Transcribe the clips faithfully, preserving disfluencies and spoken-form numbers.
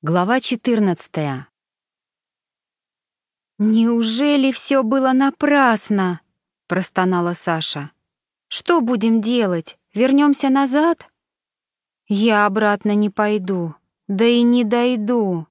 Глава четырнадцатая. «Неужели все было напрасно?» — простонала Саша. «Что будем делать? Вернемся назад?» «Я обратно не пойду, да и не дойду.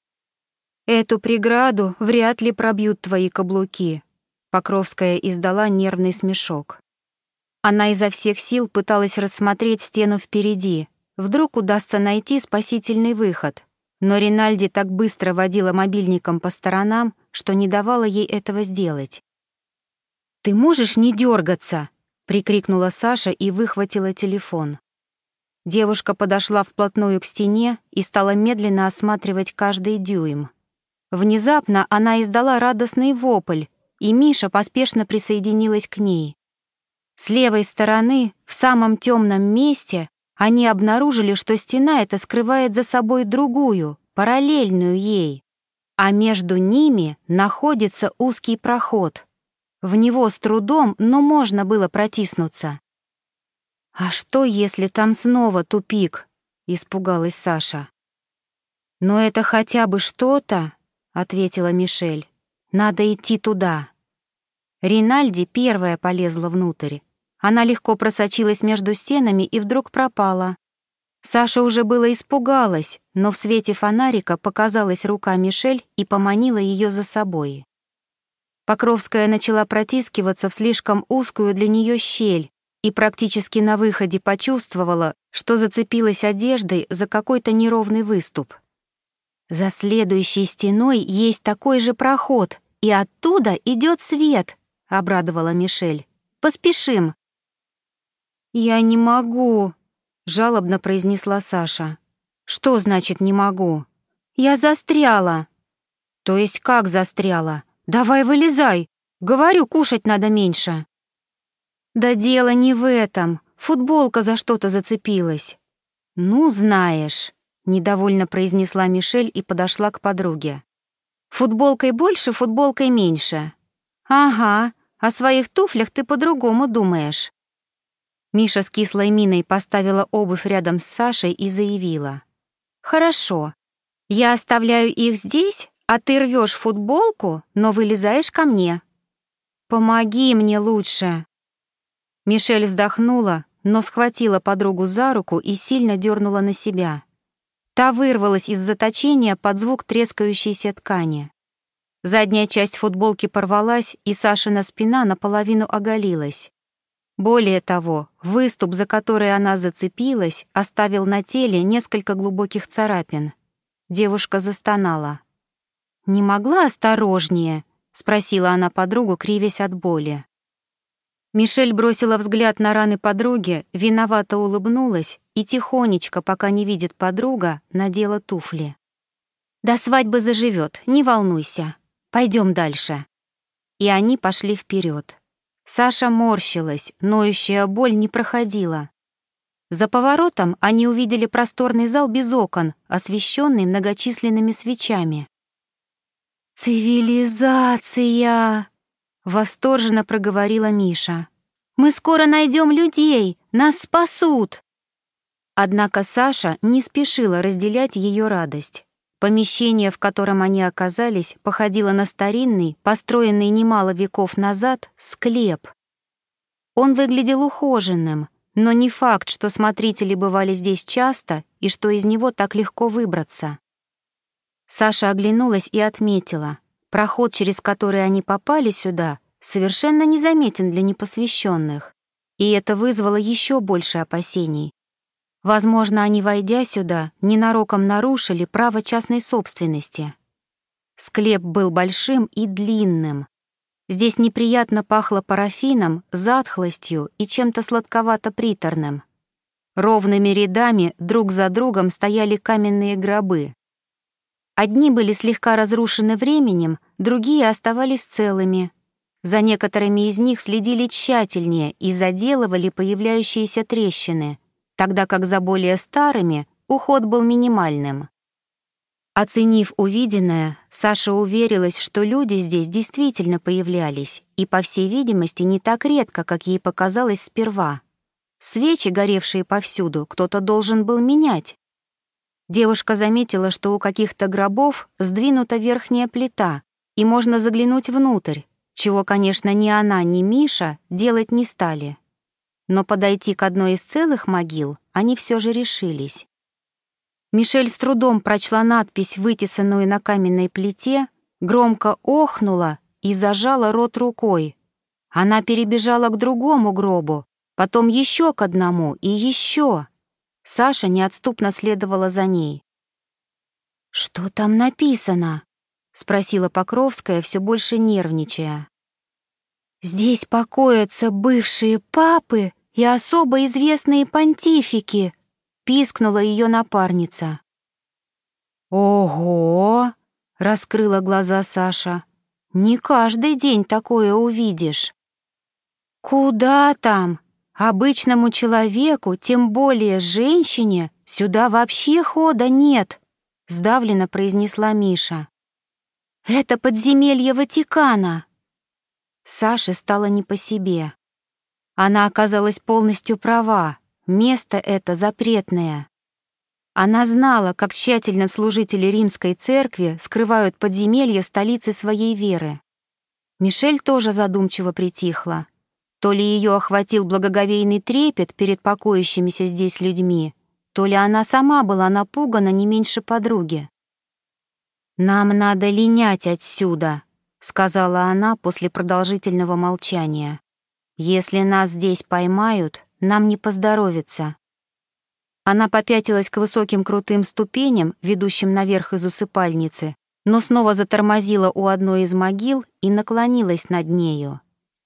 Эту преграду вряд ли пробьют твои каблуки», — Покровская издала нервный смешок. Она изо всех сил пыталась рассмотреть стену впереди. Вдруг удастся найти спасительный выход. Но Ринальди так быстро водила мобильником по сторонам, что не давала ей этого сделать. «Ты можешь не дергаться?» — прикрикнула Саша и выхватила телефон. Девушка подошла вплотную к стене и стала медленно осматривать каждый дюйм. Внезапно она издала радостный вопль, и Миша поспешно присоединилась к ней. С левой стороны, в самом темном месте, они обнаружили, что стена эта скрывает за собой другую, параллельную ей, а между ними находится узкий проход. В него с трудом, но можно было протиснуться. «А что, если там снова тупик?» — испугалась Саша. «Но это хотя бы что-то», — ответила Мишель. «Надо идти туда». Ринальди первая полезла внутрь. Она легко просочилась между стенами и вдруг пропала. Саша уже было испугалась, но в свете фонарика показалась рука Мишель и поманила ее за собой. Покровская начала протискиваться в слишком узкую для нее щель и практически на выходе почувствовала, что зацепилась одеждой за какой-то неровный выступ. «За следующей стеной есть такой же проход, и оттуда идет свет», — обрадовала Мишель. «Поспешим». «Я не могу», — жалобно произнесла Саша. «Что значит «не могу»?» «Я застряла». «То есть как застряла? Давай вылезай. Говорю, кушать надо меньше». «Да дело не в этом. Футболка за что-то зацепилась». «Ну, знаешь», — недовольно произнесла Мишель и подошла к подруге. «Футболкой больше, футболкой меньше». «Ага, о своих туфлях ты по-другому думаешь». Миша с кислой миной поставила обувь рядом с Сашей и заявила. «Хорошо, я оставляю их здесь, а ты рвешь футболку, но вылезаешь ко мне. Помоги мне лучше». Мишель вздохнула, но схватила подругу за руку и сильно дернула на себя. Та вырвалась из заточения под звук трескающейся ткани. Задняя часть футболки порвалась, и Сашина спина наполовину оголилась. Более того, выступ, за который она зацепилась, оставил на теле несколько глубоких царапин. Девушка застонала. «Не могла осторожнее?» — спросила она подругу, кривясь от боли. Мишель бросила взгляд на раны подруги, виновато улыбнулась и тихонечко, пока не видит подруга, надела туфли. «До свадьбы заживет, не волнуйся. Пойдем дальше». И они пошли вперед. Саша морщилась, ноющая боль не проходила. За поворотом они увидели просторный зал без окон, освещенный многочисленными свечами. «Цивилизация!» — восторженно проговорила Миша. «Мы скоро найдем людей! Нас спасут!» Однако Саша не спешила разделять ее радость. Помещение, в котором они оказались, походило на старинный, построенный немало веков назад, склеп. Он выглядел ухоженным, но не факт, что смотрители бывали здесь часто и что из него так легко выбраться. Саша оглянулась и отметила, проход, через который они попали сюда, совершенно незаметен для непосвященных, и это вызвало еще больше опасений. Возможно, они, войдя сюда, ненароком нарушили право частной собственности. Склеп был большим и длинным. Здесь неприятно пахло парафином, затхлостью и чем-то сладковато-приторным. Ровными рядами друг за другом стояли каменные гробы. Одни были слегка разрушены временем, другие оставались целыми. За некоторыми из них следили тщательнее и заделывали появляющиеся трещины, тогда как за более старыми уход был минимальным. Оценив увиденное, Саша уверилась, что люди здесь действительно появлялись, и, по всей видимости, не так редко, как ей показалось сперва. Свечи, горевшие повсюду, кто-то должен был менять. Девушка заметила, что у каких-то гробов сдвинута верхняя плита, и можно заглянуть внутрь, чего, конечно, ни она, ни Миша делать не стали. Но подойти к одной из целых могил они все же решились. Мишель с трудом прочла надпись, вытесанную на каменной плите, громко охнула и зажала рот рукой. Она перебежала к другому гробу, потом еще к одному и еще. Саша неотступно следовала за ней. «Что там написано?» — спросила Покровская, все больше нервничая. «Здесь покоятся бывшие папы и особо известные понтифики», — пискнула ее напарница. «Ого!» — раскрыла глаза Саша. «Не каждый день такое увидишь». «Куда там? Обычному человеку, тем более женщине, сюда вообще хода нет», — сдавленно произнесла Миша. «Это подземелье Ватикана». Саше стало не по себе. Она оказалась полностью права, место это запретное. Она знала, как тщательно служители римской церкви скрывают подземелья столицы своей веры. Мишель тоже задумчиво притихла. То ли ее охватил благоговейный трепет перед покоящимися здесь людьми, то ли она сама была напугана не меньше подруги. «Нам надо линять отсюда», — сказала она после продолжительного молчания. «Если нас здесь поймают, нам не поздоровится». Она попятилась к высоким крутым ступеням, ведущим наверх из усыпальницы, но снова затормозила у одной из могил и наклонилась над нею.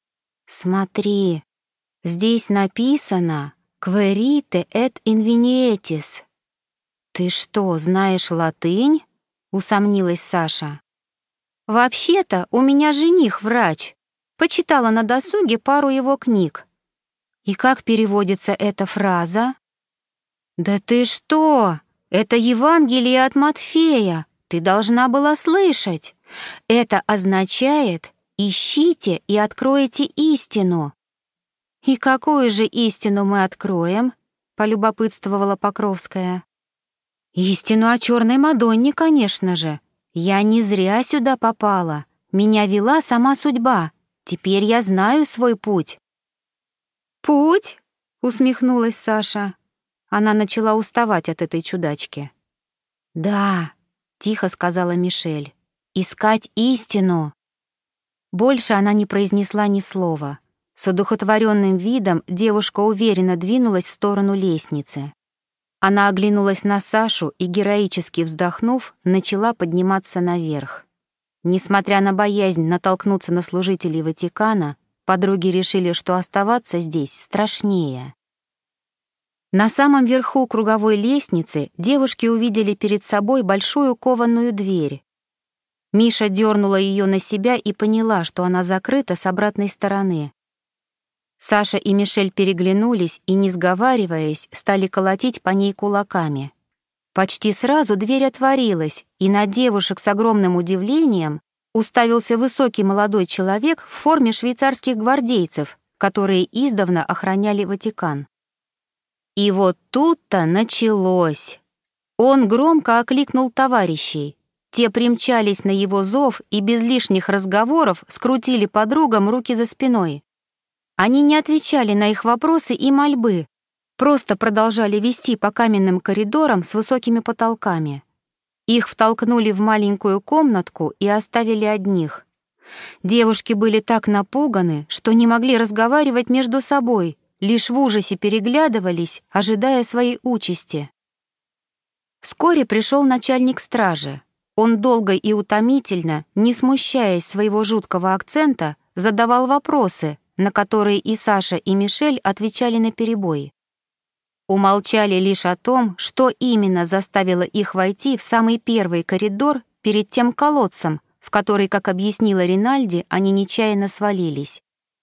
«Смотри, здесь написано «Querite et invenietis». «Ты что, знаешь латынь?» — усомнилась Саша. «Вообще-то у меня жених врач. Почитала на досуге пару его книг». «И как переводится эта фраза?» «Да ты что? Это Евангелие от Матфея. Ты должна была слышать. Это означает «ищите и откроете истину». «И какую же истину мы откроем?» — полюбопытствовала Покровская. «Истину о черной Мадонне, конечно же. Я не зря сюда попала. Меня вела сама судьба. Теперь я знаю свой путь». «Путь?» — усмехнулась Саша. Она начала уставать от этой чудачки. «Да», — тихо сказала Мишель, — «искать истину». Больше она не произнесла ни слова. С одухотворенным видом девушка уверенно двинулась в сторону лестницы. Она оглянулась на Сашу и, героически вздохнув, начала подниматься наверх. Несмотря на боязнь натолкнуться на служителей Ватикана, подруги решили, что оставаться здесь страшнее. На самом верху круговой лестницы девушки увидели перед собой большую кованую дверь. Миша дернула ее на себя и поняла, что она закрыта с обратной стороны. Саша и Мишель переглянулись и, не сговариваясь, стали колотить по ней кулаками. Почти сразу дверь отворилась, и на девушек с огромным удивлением уставился высокий молодой человек в форме швейцарских гвардейцев, которые издавна охраняли Ватикан. И вот тут-то началось. Он громко окликнул товарищей. Те примчались на его зов и без лишних разговоров скрутили подругам руки за спиной. Они не отвечали на их вопросы и мольбы, просто продолжали вести по каменным коридорам с высокими потолками. Их втолкнули в маленькую комнатку и оставили одних. Девушки были так напуганы, что не могли разговаривать между собой, лишь в ужасе переглядывались, ожидая своей участи. Вскоре пришел начальник стражи. Он долго и утомительно, не смущаясь своего жуткого акцента, задавал вопросы, на которые и Саша, и Мишель отвечали наперебой. Умолчали лишь о том, что именно заставило их войти в самый первый коридор перед тем колодцем, в который, как объяснила Ринальди, они нечаянно свалились.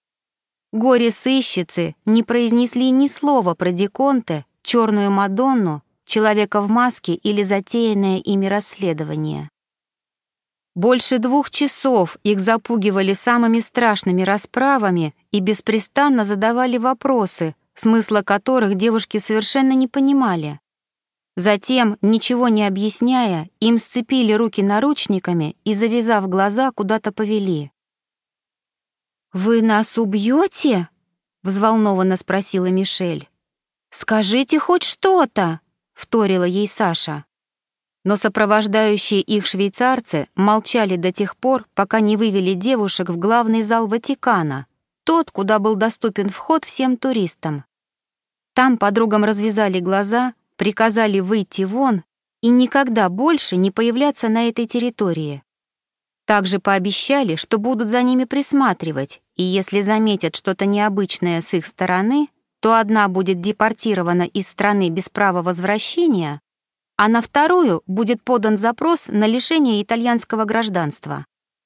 Горе-сыщицы не произнесли ни слова про Диконте, черную Мадонну, человека в маске или затеянное ими расследование. Больше двух часов их запугивали самыми страшными расправами и беспрестанно задавали вопросы, смысла которых девушки совершенно не понимали. Затем, ничего не объясняя, им сцепили руки наручниками и, завязав глаза, куда-то повели. «Вы нас убьете?» — взволнованно спросила Мишель. «Скажите хоть что-то!» — вторила ей Саша. Но сопровождающие их швейцарцы молчали до тех пор, пока не вывели девушек в главный зал Ватикана, тот, куда был доступен вход всем туристам. Там подругам развязали глаза, приказали выйти вон и никогда больше не появляться на этой территории. Также пообещали, что будут за ними присматривать, и если заметят что-то необычное с их стороны, то одна будет депортирована из страны без права возвращения, а на вторую будет подан запрос на лишение итальянского гражданства.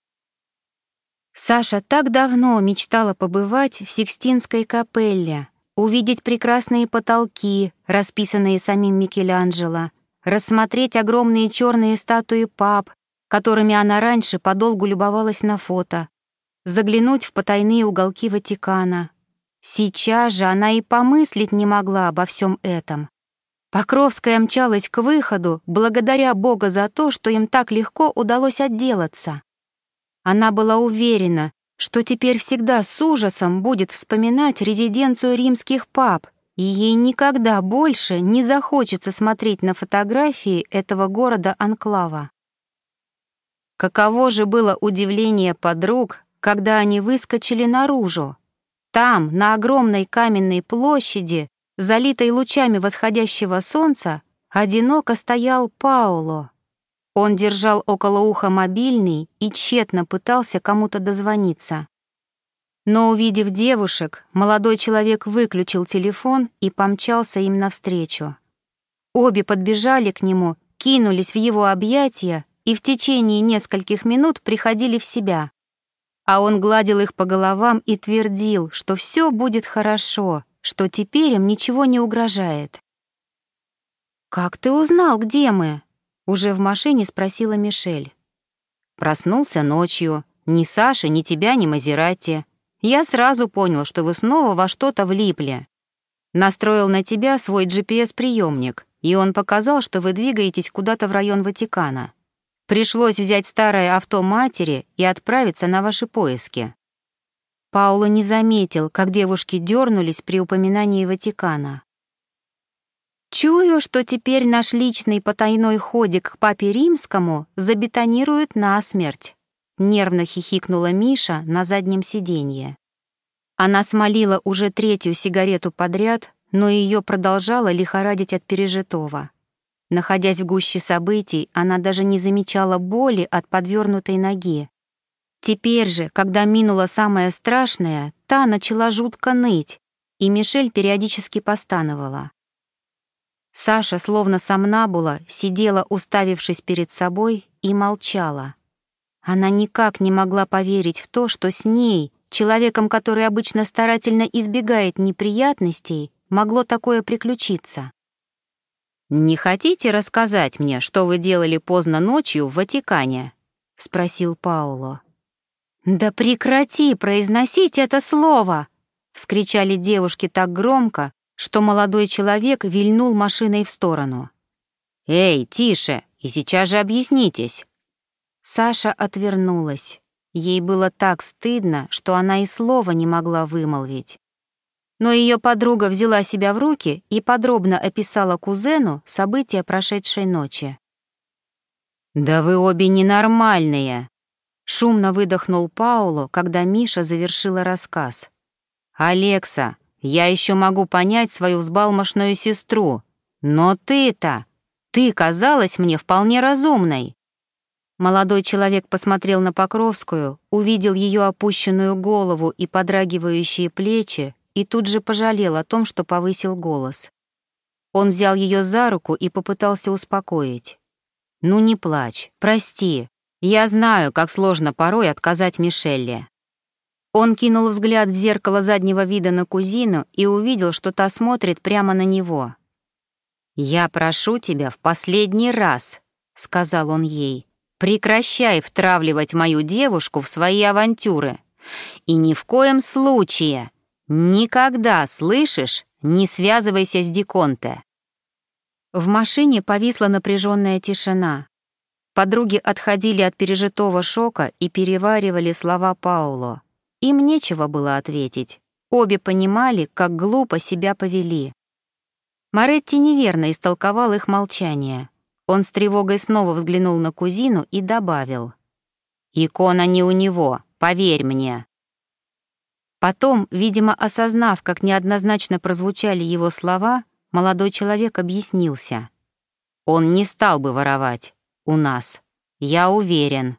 Саша так давно мечтала побывать в Сикстинской капелле, увидеть прекрасные потолки, расписанные самим Микеланджело, рассмотреть огромные черные статуи пап, которыми она раньше подолгу любовалась на фото, заглянуть в потайные уголки Ватикана. Сейчас же она и помыслить не могла обо всем этом. Покровская мчалась к выходу, благодаря Бога за то, что им так легко удалось отделаться. Она была уверена, что теперь всегда с ужасом будет вспоминать резиденцию римских пап, и ей никогда больше не захочется смотреть на фотографии этого города-анклава. Каково же было удивление подруг, когда они выскочили наружу. Там, на огромной каменной площади, залитой лучами восходящего солнца, одиноко стоял Паоло. Он держал около уха мобильный и тщетно пытался кому-то дозвониться. Но, увидев девушек, молодой человек выключил телефон и помчался им навстречу. Обе подбежали к нему, кинулись в его объятия и в течение нескольких минут приходили в себя. А он гладил их по головам и твердил, что все будет хорошо, что теперь им ничего не угрожает. «Как ты узнал, где мы?» — уже в машине спросила Мишель. «Проснулся ночью. Ни Саши, ни тебя, ни Мазерати. Я сразу понял, что вы снова во что-то влипли. Настроил на тебя свой джи пи эс-приемник, и он показал, что вы двигаетесь куда-то в район Ватикана. Пришлось взять старое авто матери и отправиться на ваши поиски». Пауло не заметил, как девушки дернулись при упоминании Ватикана. «Чую, что теперь наш личный потайной ходик к папе римскому забетонируют насмерть», — нервно хихикнула Миша на заднем сиденье. Она смолила уже третью сигарету подряд, но ее продолжала лихорадить от пережитого. Находясь в гуще событий, она даже не замечала боли от подвернутой ноги. Теперь же, когда минуло самое страшное, та начала жутко ныть, и Мишель периодически постановала. Саша, словно сомнамбула, сидела, уставившись перед собой, и молчала. Она никак не могла поверить в то, что с ней, человеком, который обычно старательно избегает неприятностей, могло такое приключиться. «Не хотите рассказать мне, что вы делали поздно ночью в Ватикане?» — спросил Паоло. «Да прекрати произносить это слово!» — вскричали девушки так громко, что молодой человек вильнул машиной в сторону. «Эй, тише, и сейчас же объяснитесь!» Саша отвернулась. Ей было так стыдно, что она и слова не могла вымолвить. Но ее подруга взяла себя в руки и подробно описала кузену события прошедшей ночи. «Да вы обе ненормальные!» — шумно выдохнул Пауло, когда Миша завершила рассказ. «Алекса, я еще могу понять свою взбалмошную сестру, но ты-то, ты казалась мне вполне разумной». Молодой человек посмотрел на Покровскую, увидел ее опущенную голову и подрагивающие плечи и тут же пожалел о том, что повысил голос. Он взял ее за руку и попытался успокоить. «Ну не плачь, прости, я знаю, как сложно порой отказать Мишелле». Он кинул взгляд в зеркало заднего вида на кузину и увидел, что та смотрит прямо на него. «Я прошу тебя в последний раз», — сказал он ей, «прекращай втравливать мою девушку в свои авантюры. И ни в коем случае, никогда, слышишь, не связывайся с Ди Конте». В машине повисла напряженная тишина. Подруги отходили от пережитого шока и переваривали слова Пауло. Им нечего было ответить. Обе понимали, как глупо себя повели. Моретти неверно истолковал их молчание. Он с тревогой снова взглянул на кузину и добавил: «Икона не у него, поверь мне». Потом, видимо, осознав, как неоднозначно прозвучали его слова, молодой человек объяснился. «Он не стал бы воровать. У нас. Я уверен».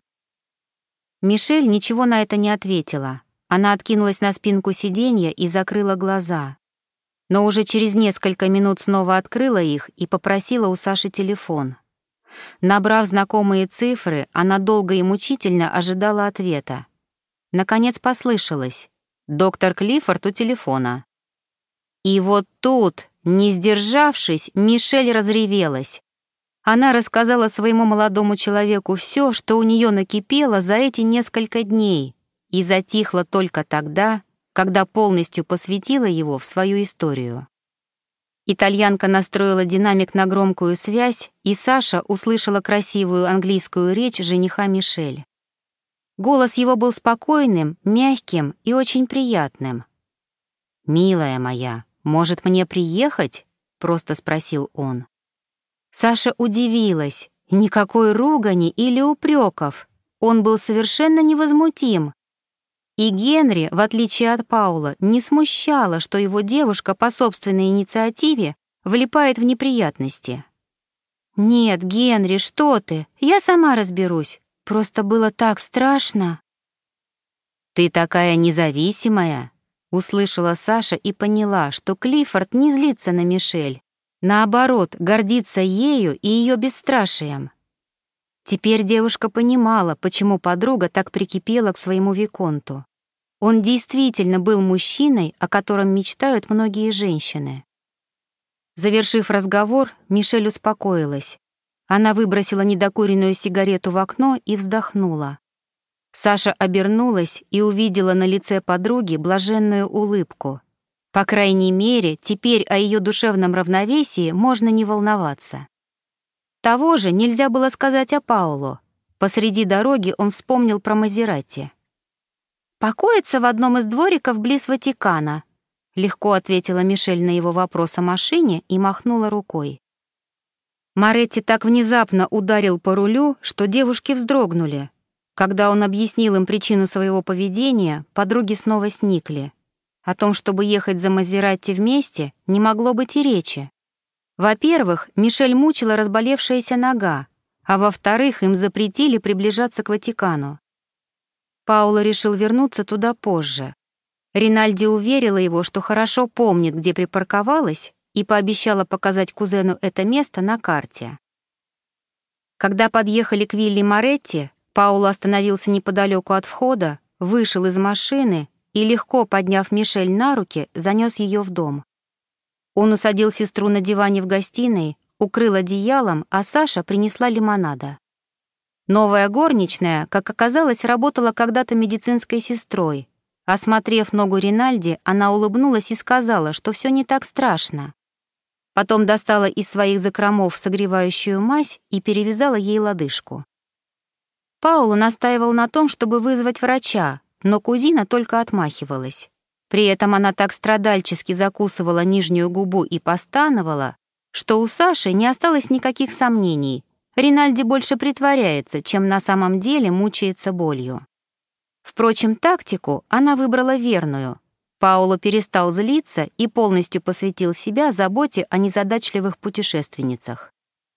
Мишель ничего на это не ответила. Она откинулась на спинку сиденья и закрыла глаза. Но уже через несколько минут снова открыла их и попросила у Саши телефон. Набрав знакомые цифры, она долго и мучительно ожидала ответа. Наконец послышалось: «Доктор Клиффорд у телефона». И вот тут, не сдержавшись, Мишель разревелась. Она рассказала своему молодому человеку все, что у нее накипело за эти несколько дней, и затихла только тогда, когда полностью посвятила его в свою историю. Итальянка настроила динамик на громкую связь, и Саша услышала красивую английскую речь жениха Мишель. Голос его был спокойным, мягким и очень приятным. «Милая моя, может, мне приехать?» — просто спросил он. Саша удивилась. Никакой ругани или упреков. Он был совершенно невозмутим. И Генри, в отличие от Паула, не смущало, что его девушка по собственной инициативе влипает в неприятности. «Нет, Генри, что ты? Я сама разберусь. Просто было так страшно». «Ты такая независимая», — услышала Саша и поняла, что Клиффорд не злится на Мишель. Наоборот, гордится ею и ее бесстрашием. Теперь девушка понимала, почему подруга так прикипела к своему виконту. Он действительно был мужчиной, о котором мечтают многие женщины. Завершив разговор, Мишель успокоилась. Она выбросила недокуренную сигарету в окно и вздохнула. Саша обернулась и увидела на лице подруги блаженную улыбку. По крайней мере, теперь о ее душевном равновесии можно не волноваться. Того же нельзя было сказать о Пауло. Посреди дороги он вспомнил про Мазератти. «Покоится в одном из двориков близ Ватикана», — легко ответила Мишель на его вопрос о машине и махнула рукой. Моретти так внезапно ударил по рулю, что девушки вздрогнули. Когда он объяснил им причину своего поведения, подруги снова сникли. О том, чтобы ехать за Мазератти вместе, не могло быть и речи. Во-первых, Мишель мучила разболевшаяся нога, а во-вторых, им запретили приближаться к Ватикану. Пауло решил вернуться туда позже. Ринальди уверила его, что хорошо помнит, где припарковалась, и пообещала показать кузену это место на карте. Когда подъехали к вилле Моретти, Пауло остановился неподалеку от входа, вышел из машины и, легко подняв Мишель на руки, занес ее в дом. Он усадил сестру на диване в гостиной, укрыл одеялом, а Саша принесла лимонада. Новая горничная, как оказалось, работала когда-то медицинской сестрой. Осмотрев ногу Ринальди, она улыбнулась и сказала, что все не так страшно. Потом достала из своих закромов согревающую мазь и перевязала ей лодыжку. Пауло настаивал на том, чтобы вызвать врача, но кузина только отмахивалась. При этом она так страдальчески закусывала нижнюю губу и постановала, что у Саши не осталось никаких сомнений. Ринальди больше притворяется, чем на самом деле мучается болью. Впрочем, тактику она выбрала верную. Пауло перестал злиться и полностью посвятил себя заботе о незадачливых путешественницах.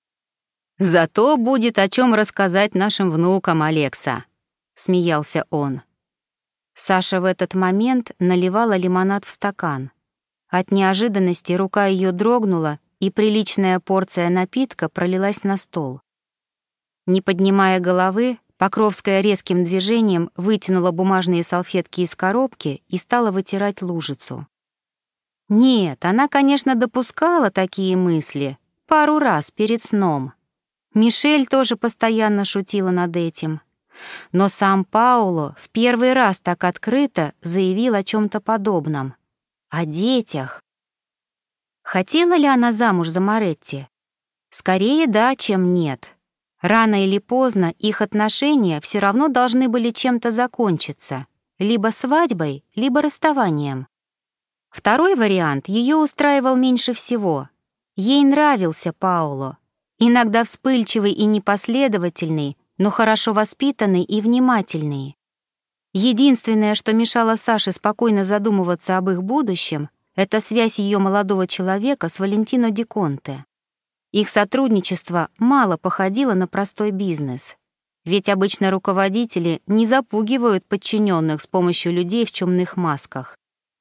«Зато будет о чем рассказать нашим внукам, Алекса», — смеялся он. Саша в этот момент наливала лимонад в стакан. От неожиданности рука ее дрогнула, и приличная порция напитка пролилась на стол. Не поднимая головы, Покровская резким движением вытянула бумажные салфетки из коробки и стала вытирать лужицу. Нет, она, конечно, допускала такие мысли пару раз перед сном. Мишель тоже постоянно шутила над этим. Но сам Пауло в первый раз так открыто заявил о чем-то подобном. О детях. Хотела ли она замуж за Моретти? Скорее да, чем нет. Рано или поздно их отношения все равно должны были чем-то закончиться, либо свадьбой, либо расставанием. Второй вариант ее устраивал меньше всего. Ей нравился Пауло, иногда вспыльчивый и непоследовательный, но хорошо воспитанный и внимательный. Единственное, что мешало Саше спокойно задумываться об их будущем, это связь ее молодого человека с Валентино Ди Конте. Их сотрудничество мало походило на простой бизнес. Ведь обычно руководители не запугивают подчиненных с помощью людей в чумных масках.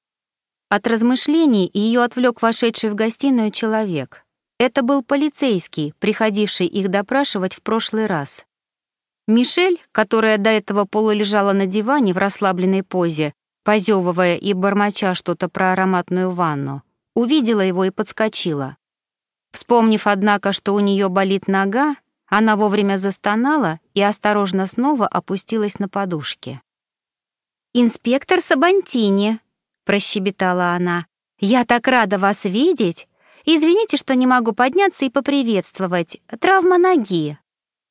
От размышлений ее отвлек вошедший в гостиную человек. Это был полицейский, приходивший их допрашивать в прошлый раз. Мишель, которая до этого полулежала на диване в расслабленной позе, позевывая и бормоча что-то про ароматную ванну, увидела его и подскочила. Вспомнив, однако, что у нее болит нога, она вовремя застонала и осторожно снова опустилась на подушки. «Инспектор Сабантини», — прощебетала она, — «я так рада вас видеть. Извините, что не могу подняться и поприветствовать. Травма ноги».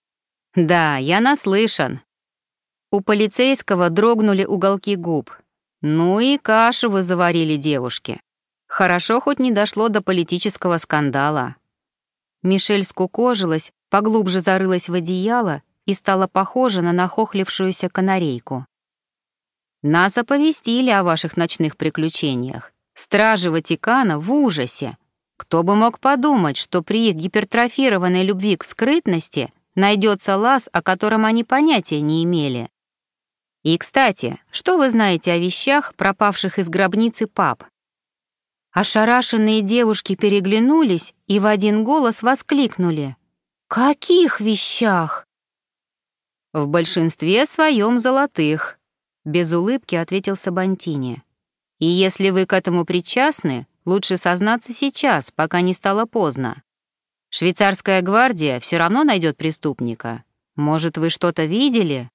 «Да, я наслышан». У полицейского дрогнули уголки губ. «Ну и кашу вы заварили, девушки. Хорошо, хоть не дошло до политического скандала». Мишель скукожилась, поглубже зарылась в одеяло и стала похожа на нахохлившуюся канарейку. «Нас оповестили о ваших ночных приключениях. Стражи Ватикана в ужасе. Кто бы мог подумать, что при их гипертрофированной любви к скрытности найдется лаз, о котором они понятия не имели. И, кстати, что вы знаете о вещах, пропавших из гробницы пап?» Ошарашенные девушки переглянулись и в один голос воскликнули: «Каких вещах?» «В большинстве своем золотых», — без улыбки ответил Сабантини. «И если вы к этому причастны, лучше сознаться сейчас, пока не стало поздно. Швейцарская гвардия все равно найдет преступника. Может, вы что-то видели?»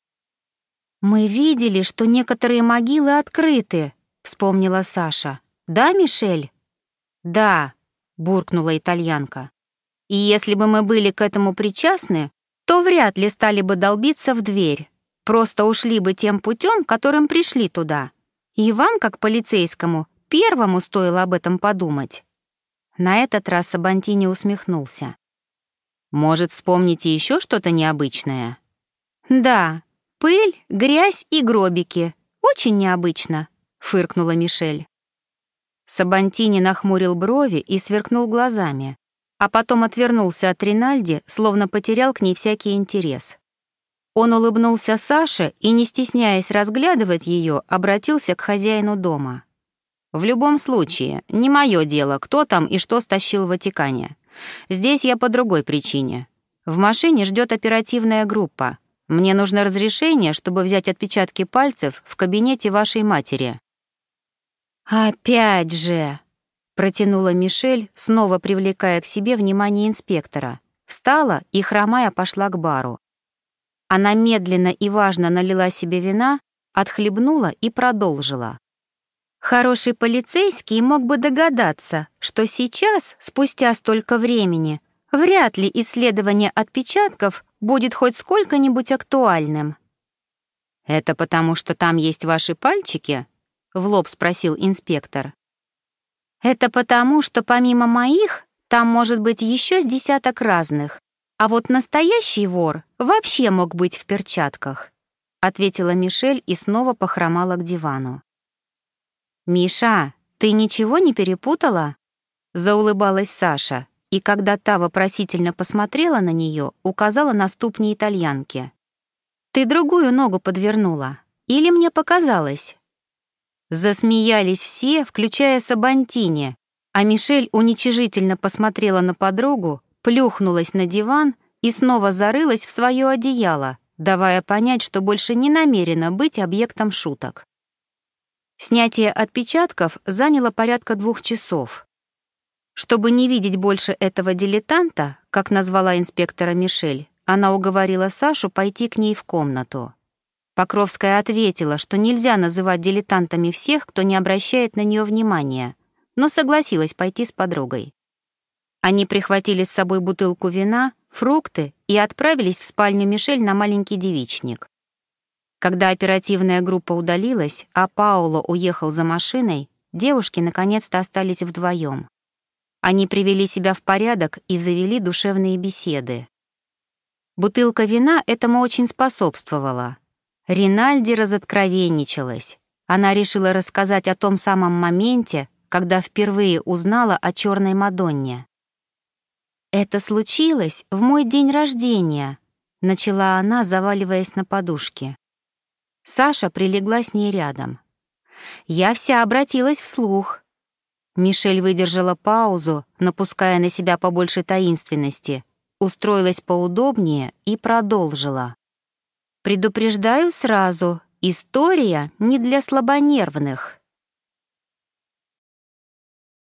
«Мы видели, что некоторые могилы открыты», — вспомнила Саша. «Да, Мишель?» «Да», — буркнула итальянка. «И если бы мы были к этому причастны, то вряд ли стали бы долбиться в дверь. Просто ушли бы тем путем, которым пришли туда. И вам, как полицейскому, первому стоило об этом подумать». На этот раз Сабантини усмехнулся. «Может, вспомните еще что-то необычное?» «Да, пыль, грязь и гробики. Очень необычно», — фыркнула Мишель. Сабантини нахмурил брови и сверкнул глазами, а потом отвернулся от Ринальди, словно потерял к ней всякий интерес. Он улыбнулся Саше и, не стесняясь разглядывать ее, обратился к хозяину дома. «В любом случае, не мое дело, кто там и что стащил в Ватикане. Здесь я по другой причине. В машине ждет оперативная группа. Мне нужно разрешение, чтобы взять отпечатки пальцев в кабинете вашей матери». «Опять же!» — протянула Мишель, снова привлекая к себе внимание инспектора. Встала и, хромая, пошла к бару. Она медленно и важно налила себе вина, отхлебнула и продолжила. «Хороший полицейский мог бы догадаться, что сейчас, спустя столько времени, вряд ли исследование отпечатков будет хоть сколько-нибудь актуальным». «Это потому, что там есть ваши пальчики?» — в лоб спросил инспектор. «Это потому, что помимо моих там может быть еще с десяток разных, а вот настоящий вор вообще мог быть в перчатках», — ответила Мишель и снова похромала к дивану. «Миша, ты ничего не перепутала?» — заулыбалась Саша, и когда та вопросительно посмотрела на нее, указала на ступни итальянки. «Ты другую ногу подвернула. Или мне показалось?» Засмеялись все, включая Сабантини, а Мишель уничижительно посмотрела на подругу, плюхнулась на диван и снова зарылась в свое одеяло, давая понять, что больше не намерена быть объектом шуток. Снятие отпечатков заняло порядка двух часов. Чтобы не видеть больше этого дилетанта, как назвала инспектора Мишель, она уговорила Сашу пойти к ней в комнату. Покровская ответила, что нельзя называть дилетантами всех, кто не обращает на нее внимания, но согласилась пойти с подругой. Они прихватили с собой бутылку вина, фрукты и отправились в спальню Мишель на маленький девичник. Когда оперативная группа удалилась, а Пауло уехал за машиной, девушки наконец-то остались вдвоем. Они привели себя в порядок и завели душевные беседы. Бутылка вина этому очень способствовала. Ринальди разоткровенничалась. Она решила рассказать о том самом моменте, когда впервые узнала о черной Мадонне. «Это случилось в мой день рождения», — начала она, заваливаясь на подушке. Саша прилегла с ней рядом. Я вся обратилась вслух. Мишель выдержала паузу, напуская на себя побольше таинственности, устроилась поудобнее и продолжила. «Предупреждаю сразу, история не для слабонервных».